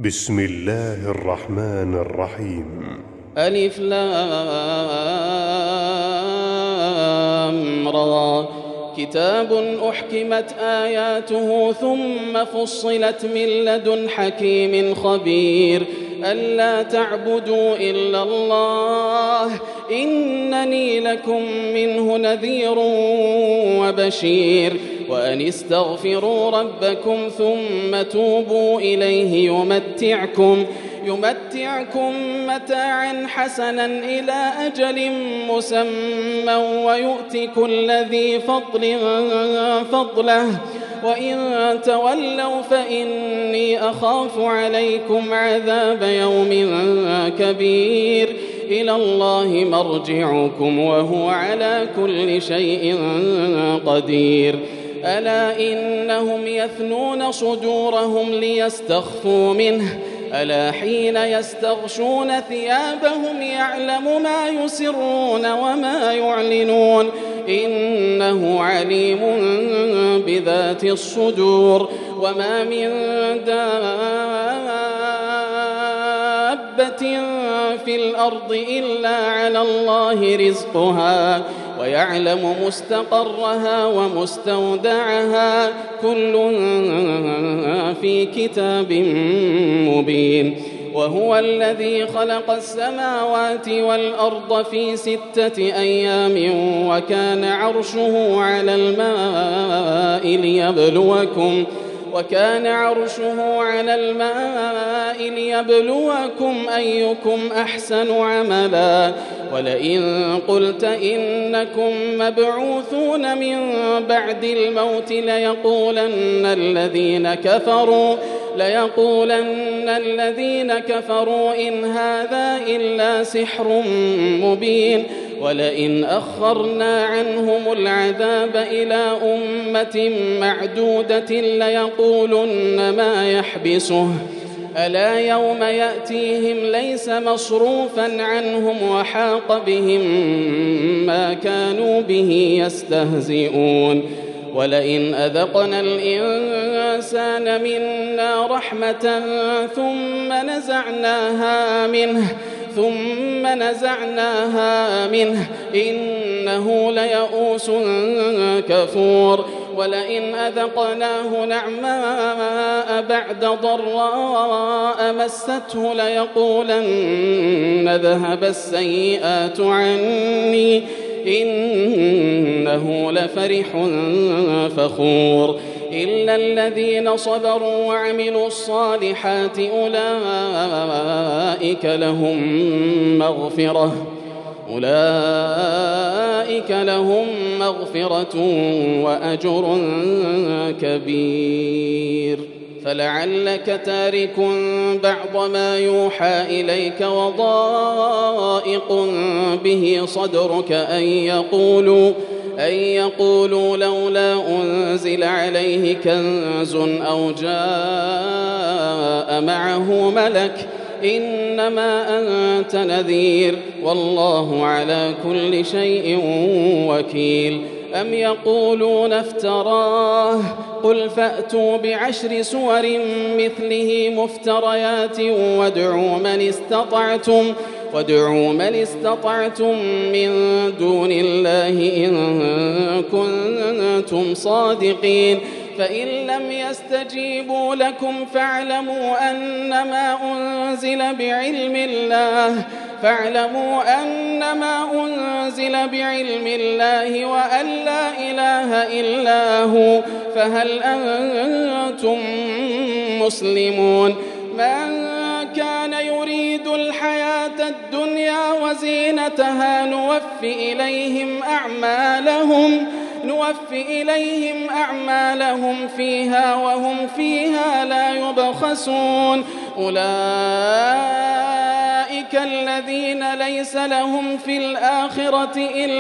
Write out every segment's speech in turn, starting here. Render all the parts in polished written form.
بسم الله الرحمن الرحيم. ألف لام را. كتاب أحكمت آياته ثم فصلت من لدن حكيم خبير ألا تعبدوا إلا الله إنني لكم منه نذير وبشير وأن استغفروا ربكم ثم توبوا إليه يمتعكم متاعا حسنا إلى أجل مسمى ويؤتي كل ذي فضل فضله وإن تولوا فإني أخاف عليكم عذاب يوم كبير إلى الله مرجعكم وهو على كل شيء قدير ألا إنهم يثنون صدورهم ليستخفوا منه ألا حين يستغشون ثيابهم يعلم ما يسرون وما يعلنون إنه عليم بذات الصدور وما من دابة في الأرض إلا على الله رزقها ويعلم مستقرها ومستودعها كل في كتاب مبين وهو الذي خلق السماوات والأرض في 6 أيام وكان عرشه على الماء ليبلوكم أيكم أحسن عملا ولئن قلت إنكم مبعوثون من بعد الموت ليقولن الذين كفروا إن هذا إلا سحر مبين ولئن أخرنا عنهم العذاب إلى أمة معدودة ليقولن ما يحبسه ألا يوم يأتيهم ليس مصروفا عنهم وحاق بهم ما كانوا به يستهزئون ولئن أذقنا الإنسان منا رحمة ثم نزعناها منه إنه ليئوس كفور ولئن أذقناه نعماء بعد ضراء مسته ليقولن ذهب السيئات عني إنه لفرح فخور إلا الذين صبروا وعملوا الصالحات أولئك لهم مغفرة وأجر كبير فلعلك تارك بعض ما يوحى إليك وضائق به صدرك أن يقولوا لولا أنزل عليه كنز أو جاء معه ملك إنما أنت نذير والله على كل شيء وكيل أم يقولون افتراه قل فأتوا ب10 سور مثله مفتريات وادعوا من استطعتم من دون الله إن كنتم صادقين فإن لم يستجيبوا لكم فاعلموا أنما أنزل بعلم الله وأن لا إله إلا هو فهل أنتم مسلمون من كان يريد الحياة الدنيا وزينتها نوفي إليهم أعمالهم فيها وهم فيها لا يبخسون أولئك الذين ليس لهم في الآخرة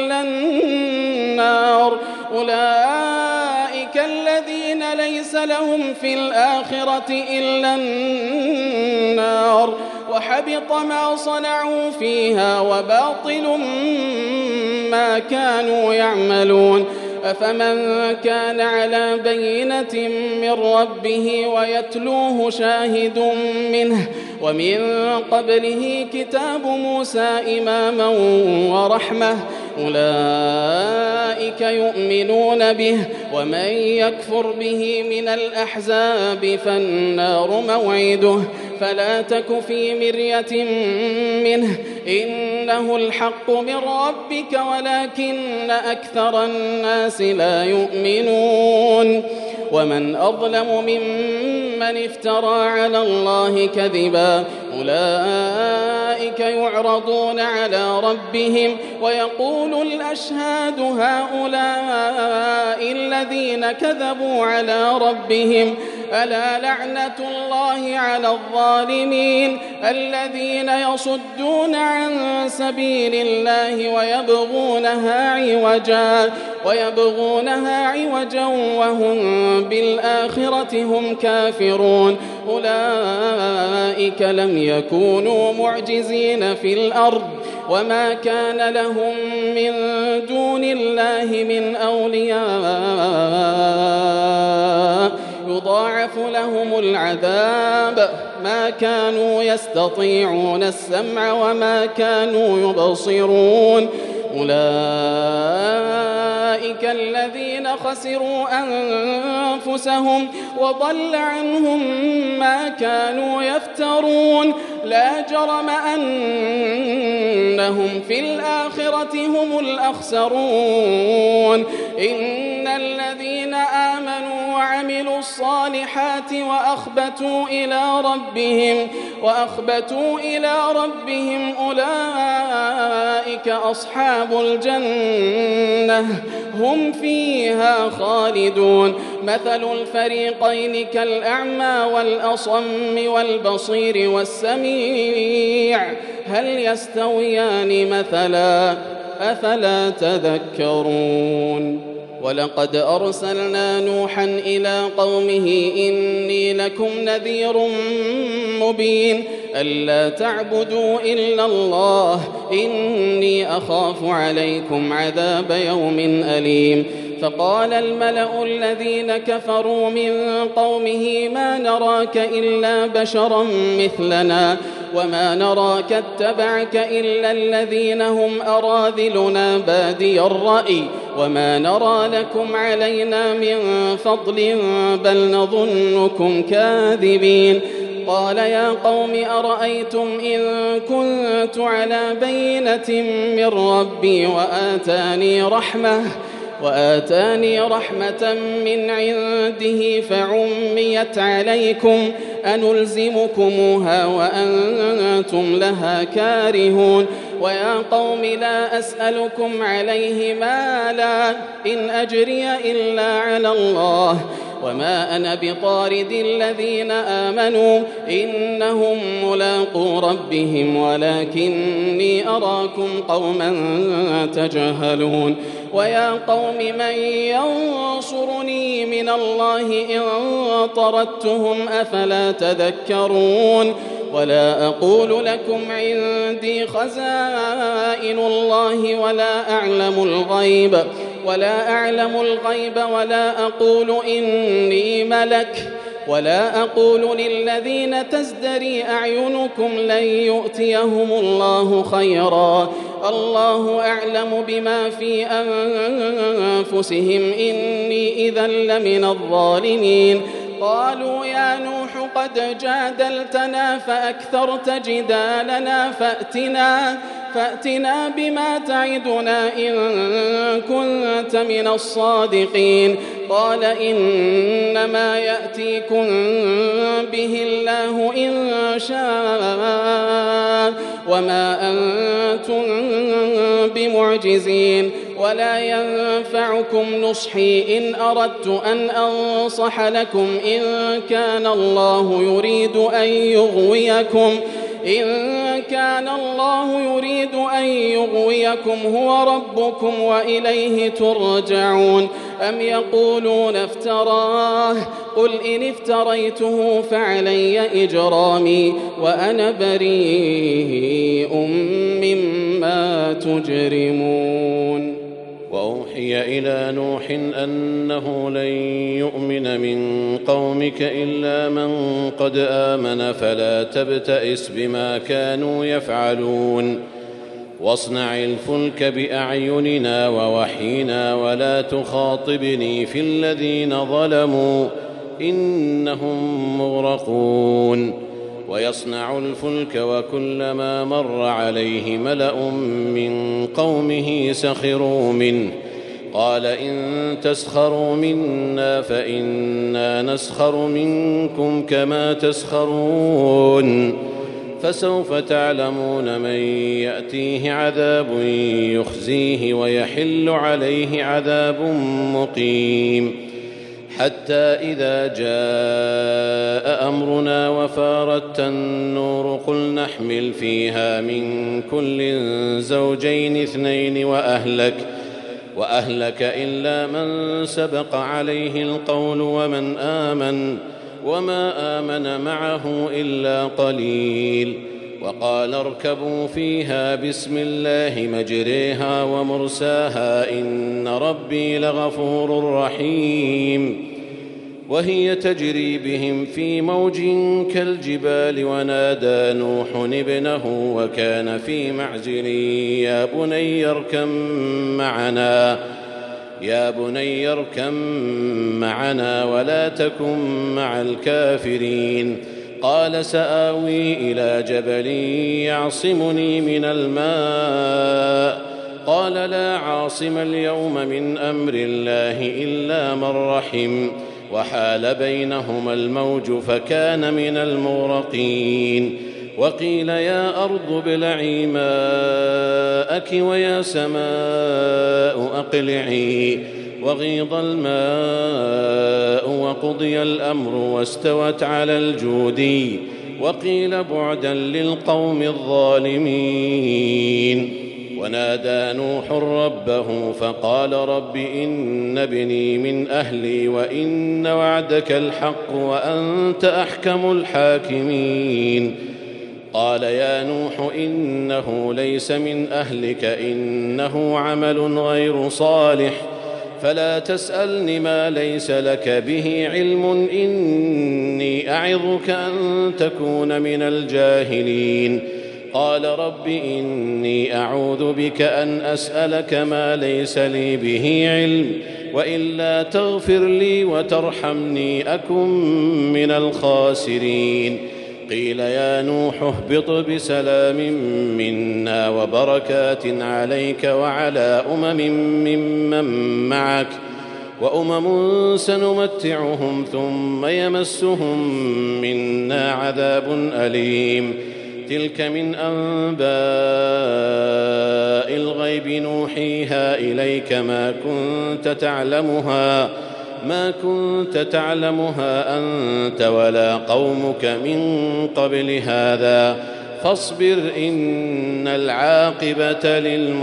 إلا النار وحبط ما صنعوا فيها وباطل ما كانوا يعملون أفمن كان على بينة من ربه ويتلوه شاهد منه ومن قبله كتاب موسى إماما ورحمة أولئك يؤمنون به ومن يكفر به من الأحزاب فالنار موعده فلا تك في مرية منه إنه الحق من ربك ولكن أكثر الناس لا يؤمنون ومن أظلم ممن افترى على الله كذبا أولئك يعرضون على ربهم ويقول الأشهاد هؤلاء الذين كذبوا على ربهم ألا لعنة الله على الظالمين الذين يصدون عن سبيل الله ويبغونها عوجا وهم بالآخرة هم كافرون أولئك لم يكونوا معجزين في الأرض وما كان لهم من دون الله من أولياء يضاعف لهم العذاب ما كانوا يستطيعون السمع وما كانوا يبصرون أولئك الذين خسروا أنفسهم وضل عنهم ما كانوا يفترون لا جرم أنهم في الآخرة هم الأخسرون إن الذين آمنوا وعملوا الصالحات وأخبتوا إلى ربهم أولئك أصحاب الجنة هم فيها خالدون مثل الفريقين كالأعمى والأصم والبصير والسميع هل يستويان مثلا أفلا تذكرون ولقد أرسلنا نوحا إلى قومه إني لكم نذير مبين ألا تعبدوا إلا الله إني أخاف عليكم عذاب يوم أليم فقال الملأ الذين كفروا من قومه ما نراك إلا بشرا مثلنا وما نراك اتبعك إلا الذين هم أراذلنا بادي الرأي وما نرى لكم علينا من فضل بل نظنكم كاذبين قال يا قوم أرأيتم إن كنت على بينة من ربي وآتاني رحمة من عنده فعميت عليكم أنلزمكموها وأنتم لها كارهون ويا قوم لا أسألكم عليه مالا إن أجري إلا على الله وما أنا بطارد الذين آمنوا إنهم ملاقو ربهم ولكني أراكم قوما تجهلون ويا قوم من ينصرني من الله إن طردتهم أفلا تذكرون ولا أقول لكم عندي خزائن الله ولا أعلم الغيب ولا أقول إني ملك ولا أقول للذين تزدري أعينكم لن يؤتيهم الله خيرا الله أعلم بما في أنفسهم إني إذا لمن الظالمين قالوا يا نوح قد جادلتنا فأكثرت جدالنا فأتنا بما تعدنا إن كنت من الصادقين قال إنما يأتيكم به الله إن شاء وما أنتم بمعجزين ولا ينفعكم نصحي إن أردت أن أنصح لكم إن كان الله يريد أن يغويكم هو ربكم وإليه ترجعون أم يقولون افتراه قل إن افتريته فعلي إجرامي وأنا بريء مما تجرمون وأوحي أوحي إلى نوح أنه لن يؤمن من قومك إلا من قد آمن فلا تبتئس بما كانوا يفعلون واصنع الفلك بأعيننا ووحينا ولا تخاطبني في الذين ظلموا إنهم مغرقون ويصنع الفلك وكلما مر عليه ملأ من قومه سخروا منه قال إن تسخروا منا فإنا نسخر منكم كما تسخرون فسوف تعلمون من يأتيه عذاب يخزيه ويحل عليه عذاب مقيم حتى إذا جاء أمرنا وفارت النور قل نحمل فيها من كل زوجين اثنين وأهلك إلا من سبق عليه القول ومن آمن وما آمن معه إلا قليل وقال اركبوا فيها بسم الله مجريها ومرساها إن ربي لغفور رحيم وهي تجري بهم في موج كالجبال ونادى نوح ابنه وكان في معزل يا بني اركم معنا ولا تكن مع الكافرين قال سآوي إلى جبل يعصمني من الماء قال لا عاصم اليوم من أمر الله إلا من رحم وحال بينهما الموج فكان من المغرقين وقيل يا أرض ابلعي ماءك ويا سماء أقلعي وغيض الماء وقضي الأمر واستوت على الجودي وقيل بعدا للقوم الظالمين ونادى نوح ربه فقال رب إن ابني من أهلي وإن وعدك الحق وأنت أحكم الحاكمين قال يا نوح إنه ليس من أهلك إنه عمل غير صالح فلا تسألني ما ليس لك به علم إني أعظك أن تكون من الجاهلين قال رب إني أعوذ بك أن أسألك ما ليس لي به علم وإلا تغفر لي وترحمني أكن من الخاسرين قيل يا نوح اهبط بسلام منا وبركات عليك وعلى ممن معك وأمم سنمتعهم ثم يمسهم منا عذاب أليم تلك من أنباء الغيب نوحيها إليك ما كنت تعلمها أنت ولا قومك من قبل هذا فاصبر إن العاقبة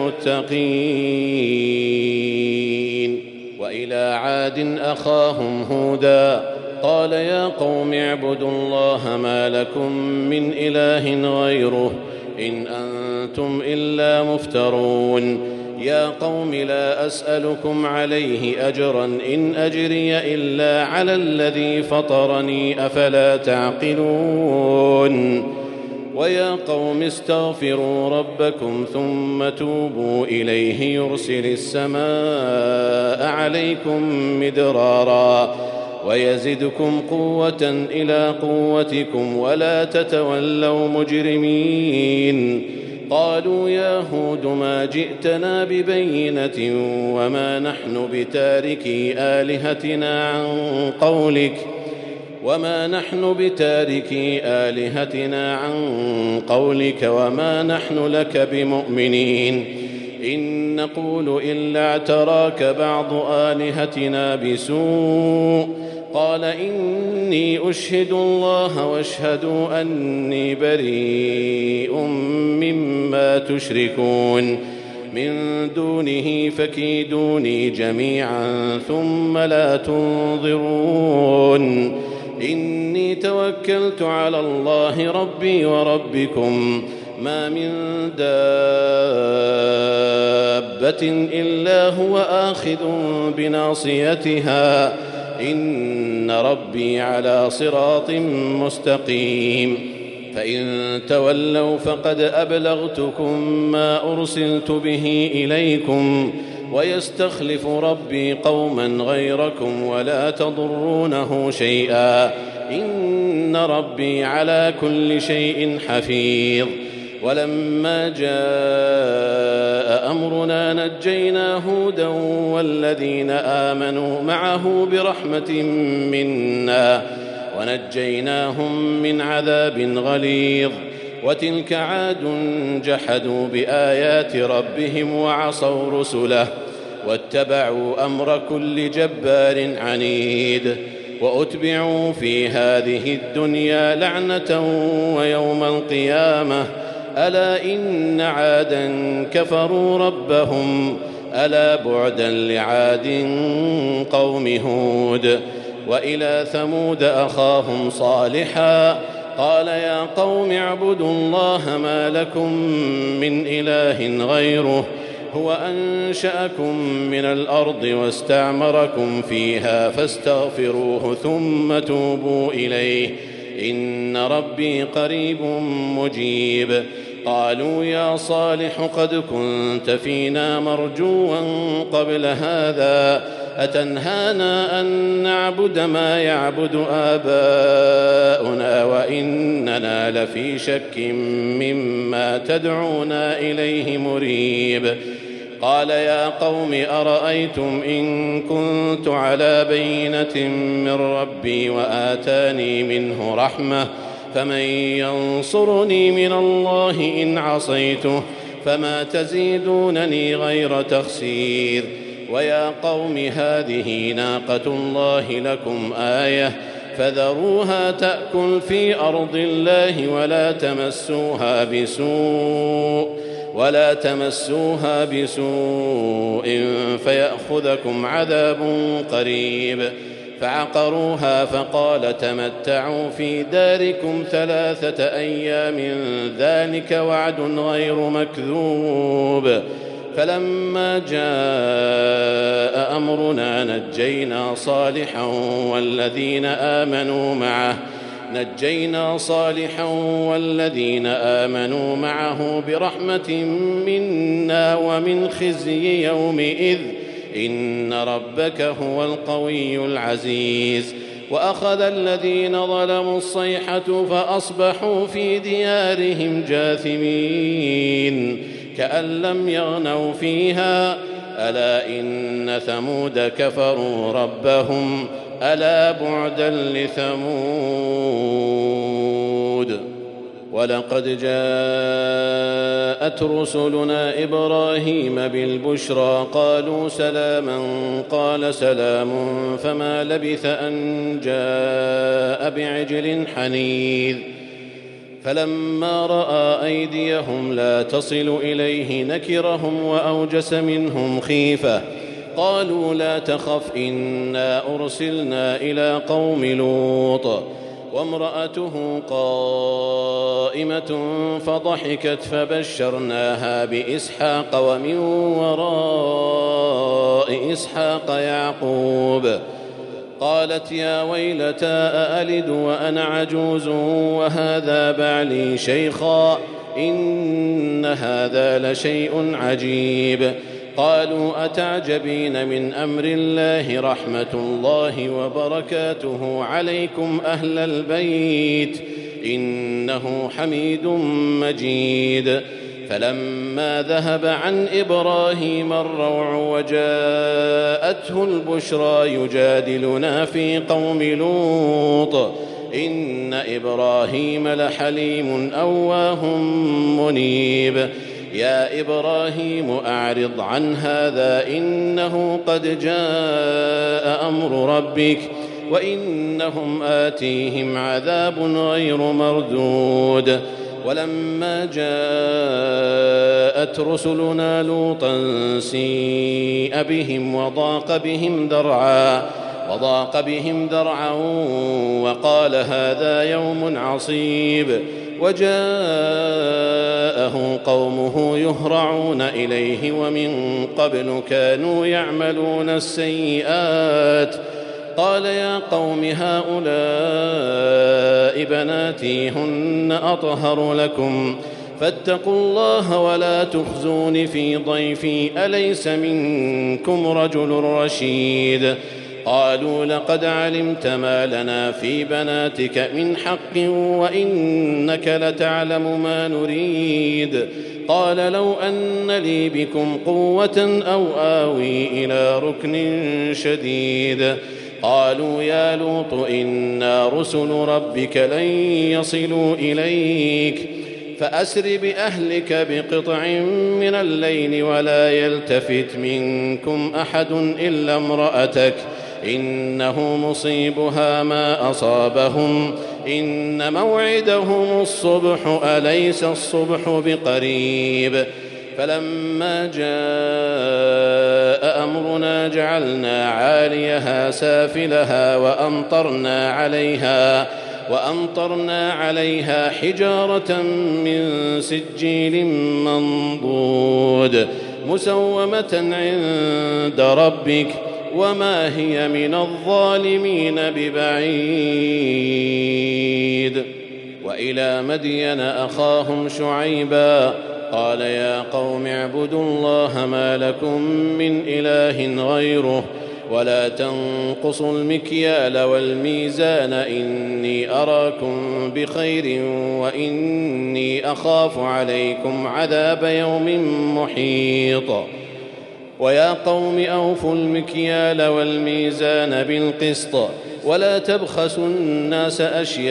للمتقين وإلى عاد أخاهم هودا قال يا قوم اعبدوا الله ما لكم من إله غيره إن أنتم إلا مفترون يا قوم لا أسألكم عليه أجرا إن أجري إلا على الذي فطرني أفلا تعقلون ويا قوم استغفروا ربكم ثم توبوا إليه يرسل السماء عليكم مدرارا ويزدكم قوة إلى قوتكم ولا تتولوا مجرمين قالوا يا هود ما جئتنا ببينة وما نحن بتاركي آلهتنا عن قولك وما نحن لك بمؤمنين إن نقول إلا اعتراك بعض آلهتنا بسوء قال إني أشهد الله واشهدوا أني بريء مما تشركون من دونه فكيدوني جميعا ثم لا تنظرون إني توكلت على الله ربي وربكم ما من دابة إلا هو آخذ بناصيتها إن ربي على صراط مستقيم فإن تولوا فقد أبلغتكم ما أرسلت به إليكم ويستخلف ربي قوما غيركم ولا تضرونه شيئا إن ربي على كل شيء حفيظ ولما جاء أمرنا نجينا هودا والذين آمنوا معه برحمة منا ونجيناهم من عذاب غليظ وتلك عاد جحدوا بآيات ربهم وعصوا رسله واتبعوا أمر كل جبار عنيد وأتبعوا في هذه الدنيا لعنة ويوم القيامة ألا إن عادا كفروا ربهم ألا بعدا لعاد قوم هود وإلى ثمود أخاهم صالحا قال يا قوم اعبدوا الله ما لكم من إله غيره هو أنشأكم من الأرض واستعمركم فيها فاستغفروه ثم توبوا إليه إن ربي قريب مجيب قالوا يا صالح قد كنت فينا مرجوا قبل هذا أتنهانا أن نعبد ما يعبد آباؤنا وإننا لفي شك مما تدعونا إليه مريب قال يا قوم أرأيتم إن كنت على بينة من ربي وآتاني منه رحمة فمن ينصرني من الله إن عصيته فما تزيدونني غير تخسير ويا قوم هذه ناقة الله لكم آية فذروها تأكل في أرض الله ولا تمسوها بسوء فيأخذكم عذاب قريب فعقروها فقال تمتعوا في داركم 3 أيام ذلك وعد غير مكذوب فلما جاء أمرنا نجينا صالحا والذين آمنوا معه برحمة منا ومن خزي يومئذ إن ربك هو القوي العزيز وأخذ الذين ظلموا الصيحة فأصبحوا في ديارهم جاثمين كأن لم يغنوا فيها ألا إن ثمود كفروا ربهم ألا بعدا لثمود ولقد جاءت رسلنا إبراهيم بالبشرى قالوا سلاما قال سلام فما لبث أن جاء بعجل حنيذ فلما رأى أيديهم لا تصل إليه نكرهم وأوجس منهم خيفة قالوا لا تخف إنا أرسلنا إلى قوم لوط وامرأته قائمة فضحكت فبشرناها بإسحاق ومن وراء إسحاق يعقوب قالت يا ويلتى أألد وأنا عجوز وهذا بعلي شيخا إن هذا لشيء عجيب قالوا أتعجبين من أمر الله رحمة الله وبركاته عليكم أهل البيت إنه حميد مجيد فلما ذهب عن إبراهيم الروع وجاءته البشرى يجادلنا في قوم لوط إن إبراهيم لحليم أواه منيب يا إبراهيم أعرض عن هذا إنه قد جاء أمر ربك وإنهم آتيهم عذاب غير مردود ولما جاءت رسلنا لوطا سيء بهم وضاق بهم ذرعا وقال هذا يوم عصيب وجاءه قومه يهرعون إليه ومن قبل كانوا يعملون السيئات قال يا قوم هؤلاء بناتي هن أطهر لكم فاتقوا الله ولا تخزون في ضيفي أليس منكم رجل رشيد قالوا لقد علمت ما لنا في بناتك من حق وإنك لتعلم ما نريد قال لو أن لي بكم قوة أو آوي إلى ركن شديد قالوا يا لوط إنا رسل ربك لن يصلوا إليك فأسر بأهلك بقطع من الليل ولا يلتفت منكم أحد إلا امرأتك إنه مصيبها ما أصابهم إن موعدهم الصبح أليس الصبح بقريب فلما جاء أمرنا جعلنا عاليها سافلها وأمطرنا عليها حجارة من سجيل منضود مسومة عند ربك وما هي من الظالمين ببعيد وإلى مدين أخاهم شعيبا قال يا قوم اعبدوا الله ما لكم من إله غيره ولا تنقصوا المكيال والميزان إني أراكم بخير وإني أخاف عليكم عذاب يوم محيط ويا قوم أوفوا المكيال والميزان بالقسط ولا تبخسوا الناس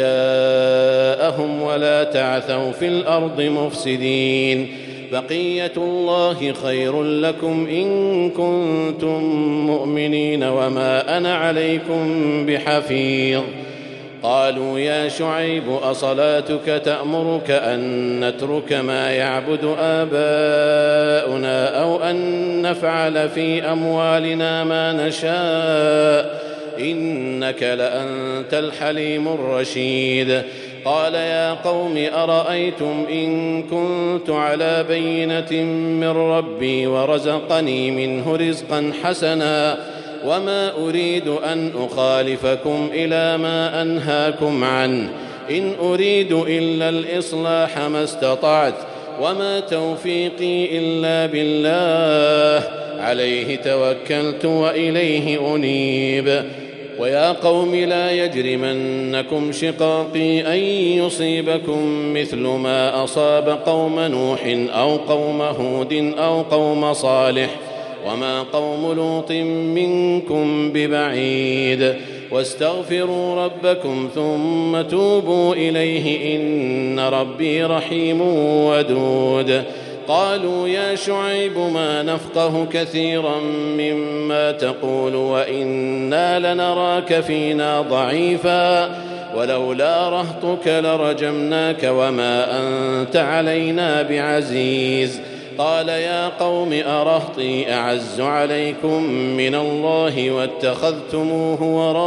أشياءهم ولا تعثوا في الأرض مفسدين بقية الله خير لكم إن كنتم مؤمنين وما أنا عليكم بحفيظ قالوا يا شعيب أصلاتك تأمرك أن نترك ما يعبد آباؤنا أو أن نفعل في أموالنا ما نشاء إنك لأنت الحليم الرشيد قال يا قوم أرأيتم إن كنت على بينة من ربي ورزقني منه رزقا حسنا وما أريد أن أخالفكم إلى ما أنهاكم عنه إن أريد إلا الإصلاح ما استطعت وما توفيقي إلا بالله عليه توكلت وإليه أنيب ويا قوم لا يجرمنكم شقاقي أن يصيبكم مثل ما أصاب قوم نوح أو قوم هود أو قوم صالح وما قوم لوط منكم ببعيد واستغفروا ربكم ثم توبوا إليه إن ربي رحيم ودود قالوا يا شعيب ما نفقه كثيرا مما تقول وإنا لنراك فينا ضعيفا ولولا رهطك لرجمناك وما أنت علينا بعزيز قال يا قوم أرهطي أعز عليكم من الله واتخذتموه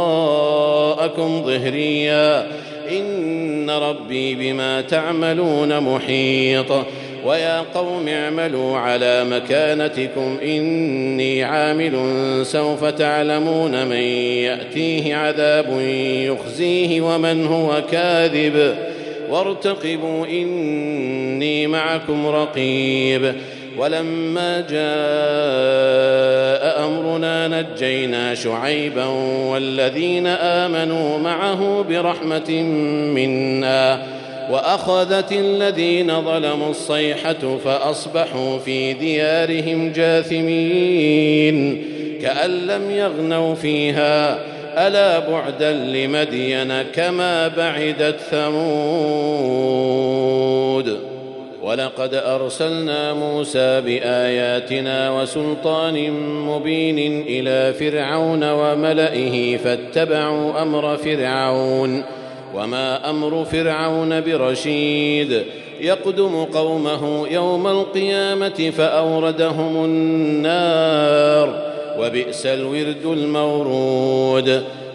وراءكم ظهريا إن ربي بما تعملون محيط ويا قوم اعملوا على مكانتكم إني عامل سوف تعلمون من يأتيه عذاب يخزيه ومن هو كاذب وارتقبوا إني معكم رقيب ولما جاء أمرنا نجينا شعيبا والذين آمنوا معه برحمة منا وأخذت الذين ظلموا الصيحة فأصبحوا في ديارهم جاثمين كأن لم يغنوا فيها ألا بعدا لمدين كما بعدت ثمود ولقد أرسلنا موسى بآياتنا وسلطان مبين إلى فرعون وملئه فاتبعوا أمر فرعون وما أمر فرعون برشيد يقدم قومه يوم القيامة فأوردهم النار وبئس الورد المورود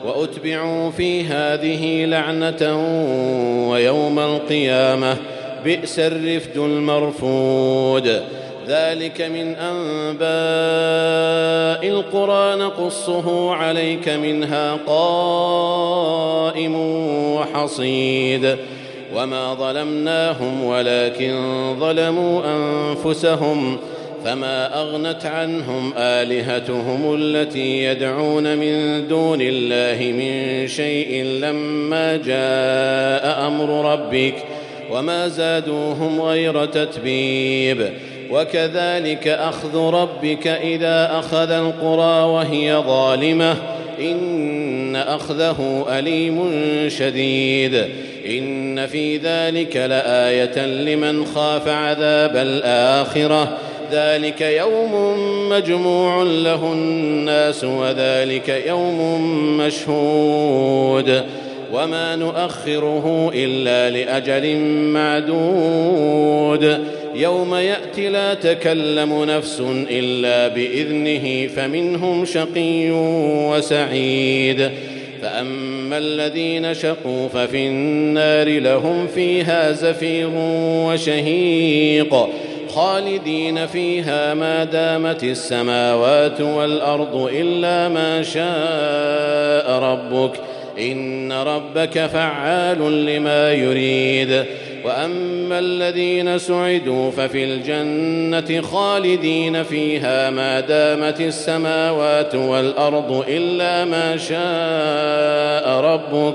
وأتبعوا في هذه لعنة ويوم القيامة بئس الرفد المرفود. ذلك من أنباء القرى نقصه عليك منها قائم وحصيد. وما ظلمناهم ولكن ظلموا أنفسهم فما أغنت عنهم آلهتهم التي يدعون من دون الله من شيء لما جاء أمر ربك وما زادوهم غير تتبيب. وكذلك أخذ ربك إذا أخذ القرى وهي ظالمة إن أخذه أليم شديد. إن في ذلك لآية لمن خاف عذاب الآخرة. ذلك يوم مجموع له الناس وذلك يوم مشهود وما نؤخره إلا لأجل معدود. يوم يأتي لا تكلم نفس إلا بإذنه فمنهم شقي وسعيد. فأما الذين شقوا ففي النار لهم فيها زفير وشهيق خالدين فيها ما دامت السماوات والأرض إلا ما شاء ربك إن ربك فعال لما يريد. وأما الذين سعدوا ففي الجنة خالدين فيها ما دامت السماوات والأرض إلا ما شاء ربك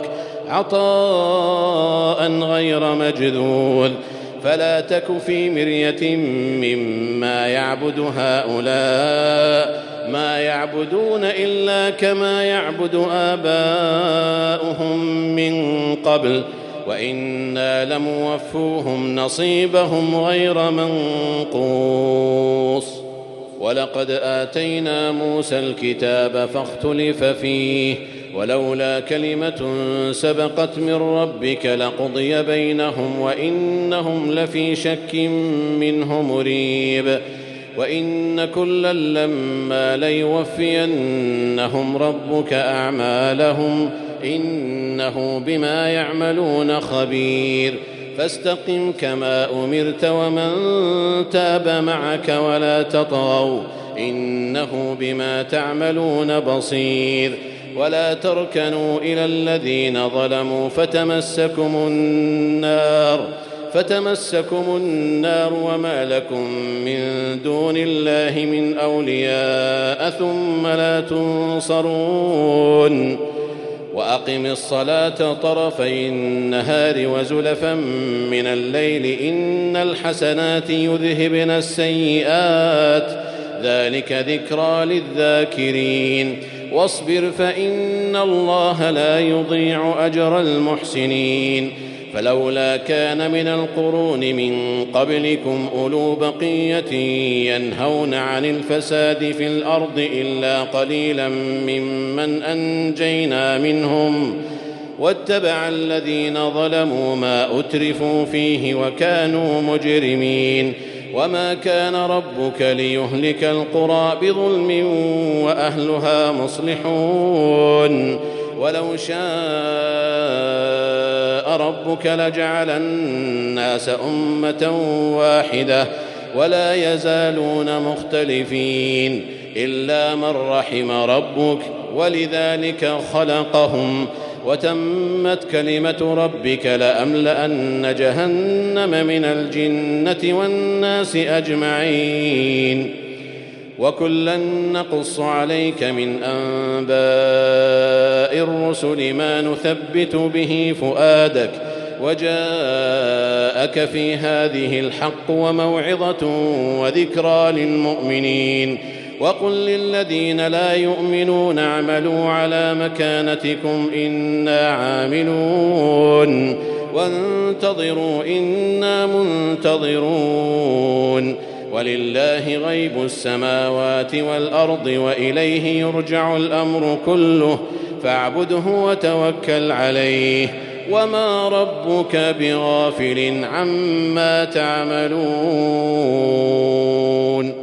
عطاء غير مجذوذ. فلا تك في مرية مما يعبد هؤلاء ما يعبدون إلا كما يعبد آباؤهم من قبل وإنا لموفوهم نصيبهم غير منقوص. ولقد آتينا موسى الكتاب فاختلف فيه ولولا كلمة سبقت من ربك لقضي بينهم وإنهم لفي شك منه مريب. وإن كلا لما ليوفينهم ربك أعمالهم إنه بما يعملون خبير. فاستقم كما أمرت ومن تاب معك ولا تطغوا إنه بما تعملون بصير. ولا تركنوا إلى الذين ظلموا فتمسكم النار وما لكم من دون الله من أولياء ثم لا تنصرون. وأقم الصلاة طرفي النهار وزلفا من الليل إن الحسنات يذهبن السيئات ذلك ذكرى للذاكرين. واصبر فإن الله لا يضيع أجر المحسنين. فلولا كان من القرون من قبلكم أولو بقية ينهون عن الفساد في الأرض إلا قليلا ممن أنجينا منهم واتبع الذين ظلموا ما أترفوا فيه وكانوا مجرمين. وما كان ربك ليهلك القرى بظلم وأهلها مصلحون. ولو شاء ربك لجعل الناس أمة واحدة ولا يزالون مختلفين إلا من رحم ربك ولذلك خلقهم. وتمت كلمة ربك لأملأن جهنم من الجنة والناس أجمعين. وكلا نقص عليك من أنباء الرسل ما نثبت به فؤادك وجاءك في هذه الحق وموعظة وذكرى للمؤمنين. وقل للذين لا يؤمنون اعملوا على مكانتكم إنا عاملون وانتظروا إنا منتظرون. ولله غيب السماوات والأرض وإليه يرجع الأمر كله فاعبده وتوكل عليه وما ربك بغافل عما تعملون.